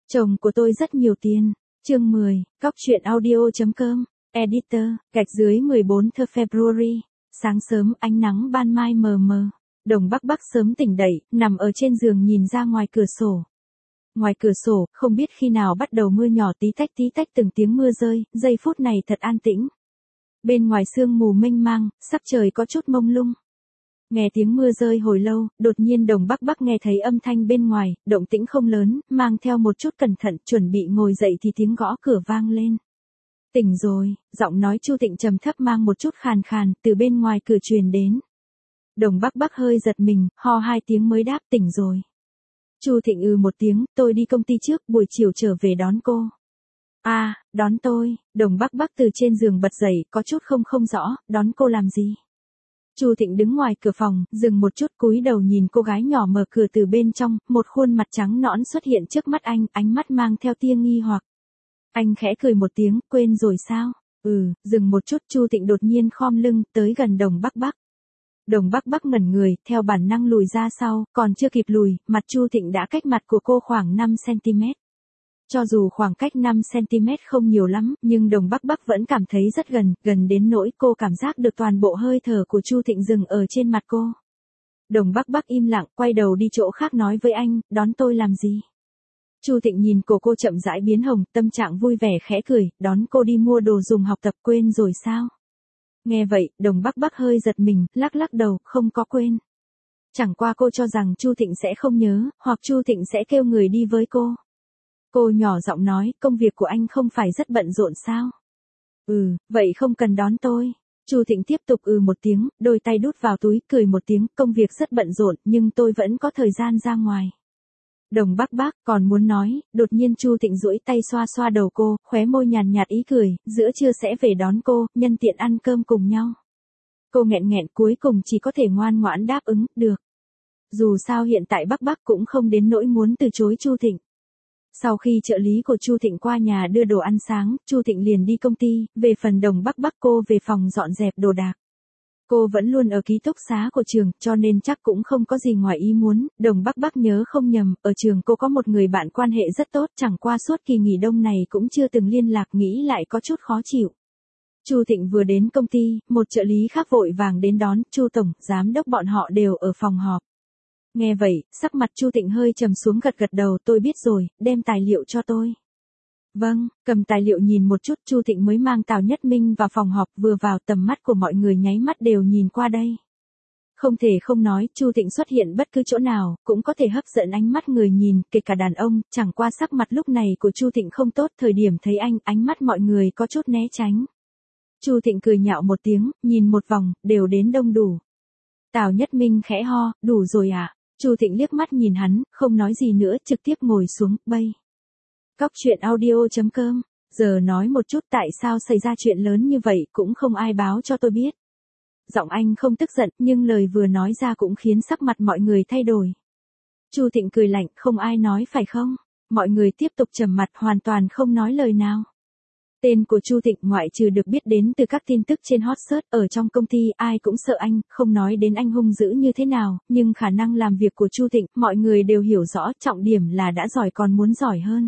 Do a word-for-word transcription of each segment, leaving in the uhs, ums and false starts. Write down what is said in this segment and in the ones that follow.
Chồng của tôi rất nhiều tiền. Chương mười, Cóc truyện audio.com, Editor, gạch dưới mười bốn thơ February. Sáng sớm ánh nắng ban mai mờ mờ. Đồng Bắc Bắc sớm tỉnh dậy, nằm ở trên giường nhìn ra ngoài cửa sổ. Ngoài cửa sổ, không biết khi nào bắt đầu mưa nhỏ tí tách tí tách từng tiếng mưa rơi, giây phút này thật an tĩnh. Bên ngoài sương mù mênh mang, sắc trời có chút mông lung. Nghe tiếng mưa rơi hồi lâu, đột nhiên Đồng Bắc Bắc nghe thấy âm thanh bên ngoài, động tĩnh không lớn, mang theo một chút cẩn thận, chuẩn bị ngồi dậy thì tiếng gõ cửa vang lên. Tỉnh rồi, giọng nói Chu Thịnh trầm thấp mang một chút khàn khàn, từ bên ngoài cửa truyền đến. Đồng Bắc Bắc hơi giật mình, ho hai tiếng mới đáp tỉnh rồi. Chu Thịnh ừ một tiếng, tôi đi công ty trước, buổi chiều trở về đón cô. À, đón tôi, Đồng Bắc Bắc từ trên giường bật dậy, có chút không không rõ, đón cô làm gì? Chu Thịnh đứng ngoài cửa phòng, dừng một chút cúi đầu nhìn cô gái nhỏ mở cửa từ bên trong, một khuôn mặt trắng nõn xuất hiện trước mắt anh, ánh mắt mang theo tia nghi hoặc. Anh khẽ cười một tiếng, quên rồi sao? Ừ, dừng một chút Chu Thịnh đột nhiên khom lưng, tới gần Đồng Bắc Bắc. Đồng Bắc Bắc ngẩn người, theo bản năng lùi ra sau, còn chưa kịp lùi, mặt Chu Thịnh đã cách mặt của cô khoảng năm xăng-ti-mét. Cho dù khoảng cách năm xăng-ti-mét không nhiều lắm, nhưng Đồng Bắc Bắc vẫn cảm thấy rất gần, gần đến nỗi cô cảm giác được toàn bộ hơi thở của Chu Thịnh dừng ở trên mặt cô. Đồng Bắc Bắc im lặng, quay đầu đi chỗ khác nói với anh, đón tôi làm gì? Chu Thịnh nhìn cổ cô chậm rãi biến hồng, tâm trạng vui vẻ khẽ cười, đón cô đi mua đồ dùng học tập, quên rồi sao? Nghe vậy, Đồng Bắc Bắc hơi giật mình, lắc lắc đầu, không có quên. Chẳng qua cô cho rằng Chu Thịnh sẽ không nhớ, hoặc Chu Thịnh sẽ kêu người đi với cô. Cô nhỏ giọng nói, công việc của anh không phải rất bận rộn sao? Ừ, vậy không cần đón tôi. Chu Thịnh tiếp tục ừ một tiếng, đôi tay đút vào túi, cười một tiếng, công việc rất bận rộn, nhưng tôi vẫn có thời gian ra ngoài. Đồng Bắc Bắc còn muốn nói, đột nhiên Chu Thịnh duỗi tay xoa xoa đầu cô, khóe môi nhàn nhạt ý cười, giữa trưa sẽ về đón cô, nhân tiện ăn cơm cùng nhau. Cô nghẹn nghẹn cuối cùng chỉ có thể ngoan ngoãn đáp ứng, được. Dù sao hiện tại Bắc Bắc cũng không đến nỗi muốn từ chối Chu Thịnh. Sau khi trợ lý của Chu Thịnh qua nhà đưa đồ ăn sáng, Chu Thịnh liền đi công ty, về phần Đồng Bắc Bắc cô về phòng dọn dẹp đồ đạc. Cô vẫn luôn ở ký túc xá của trường, cho nên chắc cũng không có gì ngoài ý muốn, Đồng Bắc Bắc nhớ không nhầm, ở trường cô có một người bạn quan hệ rất tốt, chẳng qua suốt kỳ nghỉ đông này cũng chưa từng liên lạc, nghĩ lại có chút khó chịu. Chu Thịnh vừa đến công ty, một trợ lý khác vội vàng đến đón, Chu tổng, giám đốc bọn họ đều ở phòng họp. Nghe vậy, sắc mặt Chu Thịnh hơi trầm xuống gật gật đầu, tôi biết rồi, đem tài liệu cho tôi. Vâng, cầm tài liệu nhìn một chút Chu Thịnh mới mang Tào Nhất Minh vào phòng họp, vừa vào tầm mắt của mọi người nháy mắt đều nhìn qua đây. Không thể không nói, Chu Thịnh xuất hiện bất cứ chỗ nào, cũng có thể hấp dẫn ánh mắt người nhìn, kể cả đàn ông, chẳng qua sắc mặt lúc này của Chu Thịnh không tốt, thời điểm thấy anh, ánh mắt mọi người có chút né tránh. Chu Thịnh cười nhạo một tiếng, nhìn một vòng, đều đến đông đủ. Tào Nhất Minh khẽ ho, đủ rồi à? Chu Thịnh liếc mắt nhìn hắn, không nói gì nữa, trực tiếp ngồi xuống, bay. Cóc truyện audio.com, giờ nói một chút tại sao xảy ra chuyện lớn như vậy cũng không ai báo cho tôi biết. Giọng anh không tức giận, nhưng lời vừa nói ra cũng khiến sắc mặt mọi người thay đổi. Chu Thịnh cười lạnh, không ai nói phải không? Mọi người tiếp tục trầm mặt, hoàn toàn không nói lời nào. Tên của Chu Thịnh ngoại trừ được biết đến từ các tin tức trên hot search, ở trong công ty ai cũng sợ anh, không nói đến anh hung dữ như thế nào, nhưng khả năng làm việc của Chu Thịnh, mọi người đều hiểu rõ, trọng điểm là đã giỏi còn muốn giỏi hơn.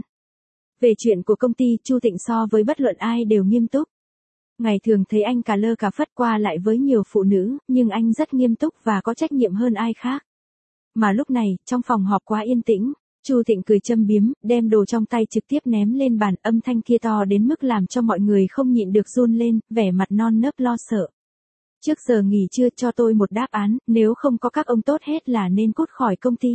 Về chuyện của công ty, Chu Thịnh so với bất luận ai đều nghiêm túc. Ngày thường thấy anh cà lơ cà phất qua lại với nhiều phụ nữ, nhưng anh rất nghiêm túc và có trách nhiệm hơn ai khác. Mà lúc này, trong phòng họp quá yên tĩnh, Chu Thịnh cười châm biếm, đem đồ trong tay trực tiếp ném lên bàn, âm thanh kia to đến mức làm cho mọi người không nhịn được run lên, vẻ mặt non nớt lo sợ. Trước giờ nghỉ trưa cho tôi một đáp án, nếu không có các ông tốt hết là nên cút khỏi công ty.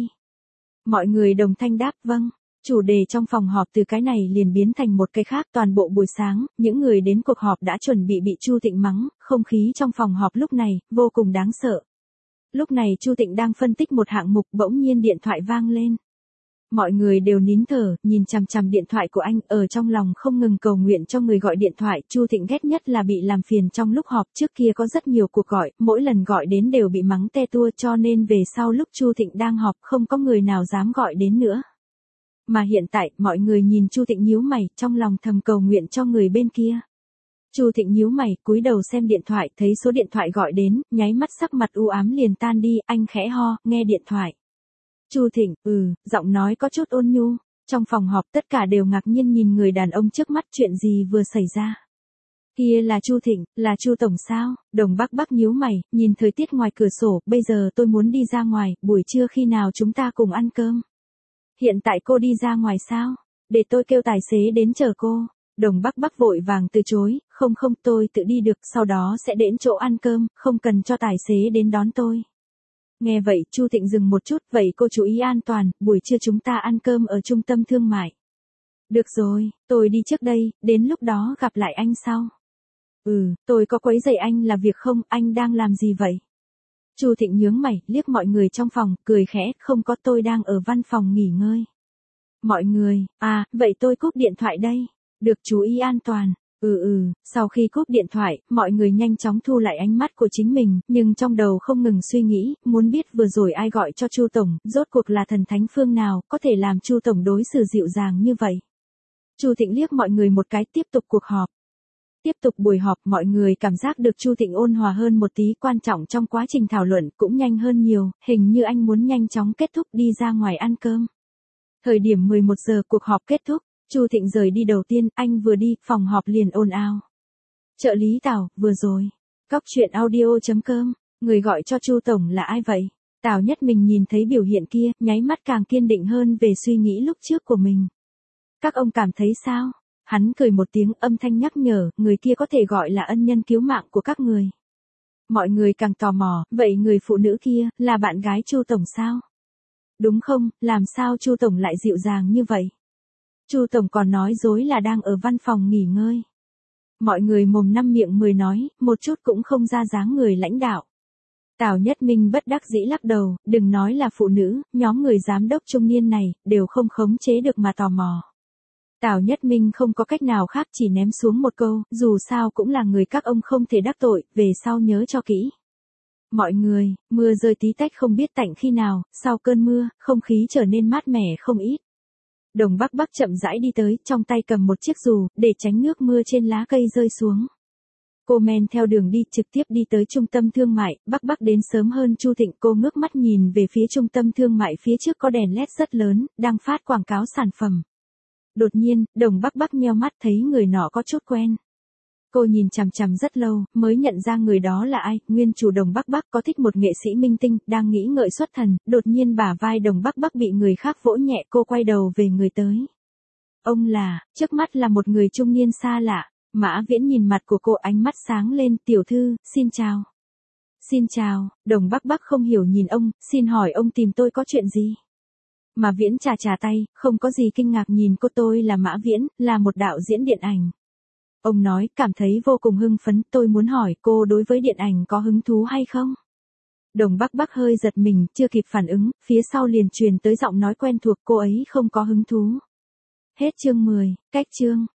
Mọi người đồng thanh đáp vâng. Chủ đề trong phòng họp từ cái này liền biến thành một cái khác, toàn bộ buổi sáng, những người đến cuộc họp đã chuẩn bị bị Chu Thịnh mắng, không khí trong phòng họp lúc này, vô cùng đáng sợ. Lúc này Chu Thịnh đang phân tích một hạng mục, bỗng nhiên điện thoại vang lên. Mọi người đều nín thở, nhìn chằm chằm điện thoại của anh, ở trong lòng không ngừng cầu nguyện cho người gọi điện thoại. Chu Thịnh ghét nhất là bị làm phiền trong lúc họp, trước kia có rất nhiều cuộc gọi, mỗi lần gọi đến đều bị mắng te tua, cho nên về sau lúc Chu Thịnh đang họp không có người nào dám gọi đến nữa. Mà hiện tại, mọi người nhìn Chu Thịnh nhíu mày, trong lòng thầm cầu nguyện cho người bên kia. Chu Thịnh nhíu mày, cúi đầu xem điện thoại, thấy số điện thoại gọi đến, nháy mắt sắc mặt u ám liền tan đi, anh khẽ ho, nghe điện thoại. Chu Thịnh, ừ, giọng nói có chút ôn nhu. Trong phòng họp tất cả đều ngạc nhiên nhìn người đàn ông trước mắt, chuyện gì vừa xảy ra. Kia là Chu Thịnh, là Chu tổng sao? Đồng Bắc Bắc nhíu mày, nhìn thời tiết ngoài cửa sổ, bây giờ tôi muốn đi ra ngoài, buổi trưa khi nào chúng ta cùng ăn cơm? Hiện tại cô đi ra ngoài sao? Để tôi kêu tài xế đến chờ cô. Đồng Bắc Bắc vội vàng từ chối, không không tôi tự đi được, sau đó sẽ đến chỗ ăn cơm, không cần cho tài xế đến đón tôi. Nghe vậy, Chu Thịnh dừng một chút, vậy cô chú ý an toàn, buổi trưa chúng ta ăn cơm ở trung tâm thương mại. Được rồi, tôi đi trước đây, đến lúc đó gặp lại anh sau. Ừ, tôi có quấy rầy anh là việc không, anh đang làm gì vậy? Chu Thịnh nhướng mày, liếc mọi người trong phòng, cười khẽ, không có, tôi đang ở văn phòng nghỉ ngơi. Mọi người, à, vậy tôi cúp điện thoại đây. Được, chú ý an toàn. Ừ ừ, sau khi cúp điện thoại, mọi người nhanh chóng thu lại ánh mắt của chính mình, nhưng trong đầu không ngừng suy nghĩ, muốn biết vừa rồi ai gọi cho Chu tổng, rốt cuộc là thần thánh phương nào, có thể làm Chu tổng đối xử dịu dàng như vậy. Chu Thịnh liếc mọi người một cái, tiếp tục cuộc họp. Tiếp tục buổi họp, mọi người cảm giác được Chu Thịnh ôn hòa hơn một tí, quan trọng trong quá trình thảo luận cũng nhanh hơn nhiều, hình như anh muốn nhanh chóng kết thúc đi ra ngoài ăn cơm. Thời điểm mười một giờ cuộc họp kết thúc, Chu Thịnh rời đi đầu tiên, anh vừa đi, phòng họp liền ồn ào. Trợ lý Tào, vừa rồi. Cóc truyện audio chấm com, người gọi cho Chu tổng là ai vậy? Tào Nhất Mình nhìn thấy biểu hiện kia, nháy mắt càng kiên định hơn về suy nghĩ lúc trước của mình. Các ông cảm thấy sao? Hắn cười một tiếng, âm thanh nhắc nhở, người kia có thể gọi là ân nhân cứu mạng của các người. Mọi người càng tò mò, vậy người phụ nữ kia, là bạn gái Chu tổng sao? Đúng không, làm sao Chu tổng lại dịu dàng như vậy? Chu tổng còn nói dối là đang ở văn phòng nghỉ ngơi. Mọi người mồm năm miệng mười nói, một chút cũng không ra dáng người lãnh đạo. Tào Nhất Minh bất đắc dĩ lắc đầu, đừng nói là phụ nữ, nhóm người giám đốc trung niên này, đều không khống chế được mà tò mò. Tào Nhất Minh không có cách nào khác, chỉ ném xuống một câu, dù sao cũng là người các ông không thể đắc tội, về sau nhớ cho kỹ. Mọi người, mưa rơi tí tách không biết tạnh khi nào, sau cơn mưa, không khí trở nên mát mẻ không ít. Đồng Bắc Bắc chậm rãi đi tới, trong tay cầm một chiếc dù, để tránh nước mưa trên lá cây rơi xuống. Cô men theo đường đi, trực tiếp đi tới trung tâm thương mại, Bắc Bắc đến sớm hơn Chu Thịnh, cô ngước mắt nhìn về phía trung tâm thương mại, phía trước có đèn led rất lớn, đang phát quảng cáo sản phẩm. Đột nhiên, Đồng Bắc Bắc nheo mắt thấy người nọ có chút quen. Cô nhìn chằm chằm rất lâu, mới nhận ra người đó là ai, nguyên chủ Đồng Bắc Bắc có thích một nghệ sĩ minh tinh, đang nghĩ ngợi xuất thần, đột nhiên bả vai Đồng Bắc Bắc bị người khác vỗ nhẹ, cô quay đầu về người tới. Ông là, trước mắt là một người trung niên xa lạ, Mã Viễn nhìn mặt của cô, ánh mắt sáng lên, tiểu thư, xin chào. Xin chào, Đồng Bắc Bắc không hiểu nhìn ông, xin hỏi ông tìm tôi có chuyện gì? Mã Viễn chà chà tay, không có gì kinh ngạc nhìn cô, tôi là Mã Viễn, là một đạo diễn điện ảnh. Ông nói, cảm thấy vô cùng hưng phấn, tôi muốn hỏi cô đối với điện ảnh có hứng thú hay không? Đồng Bắc Bắc hơi giật mình, chưa kịp phản ứng, phía sau liền truyền tới giọng nói quen thuộc, cô ấy không có hứng thú. Hết chương mười, cách chương.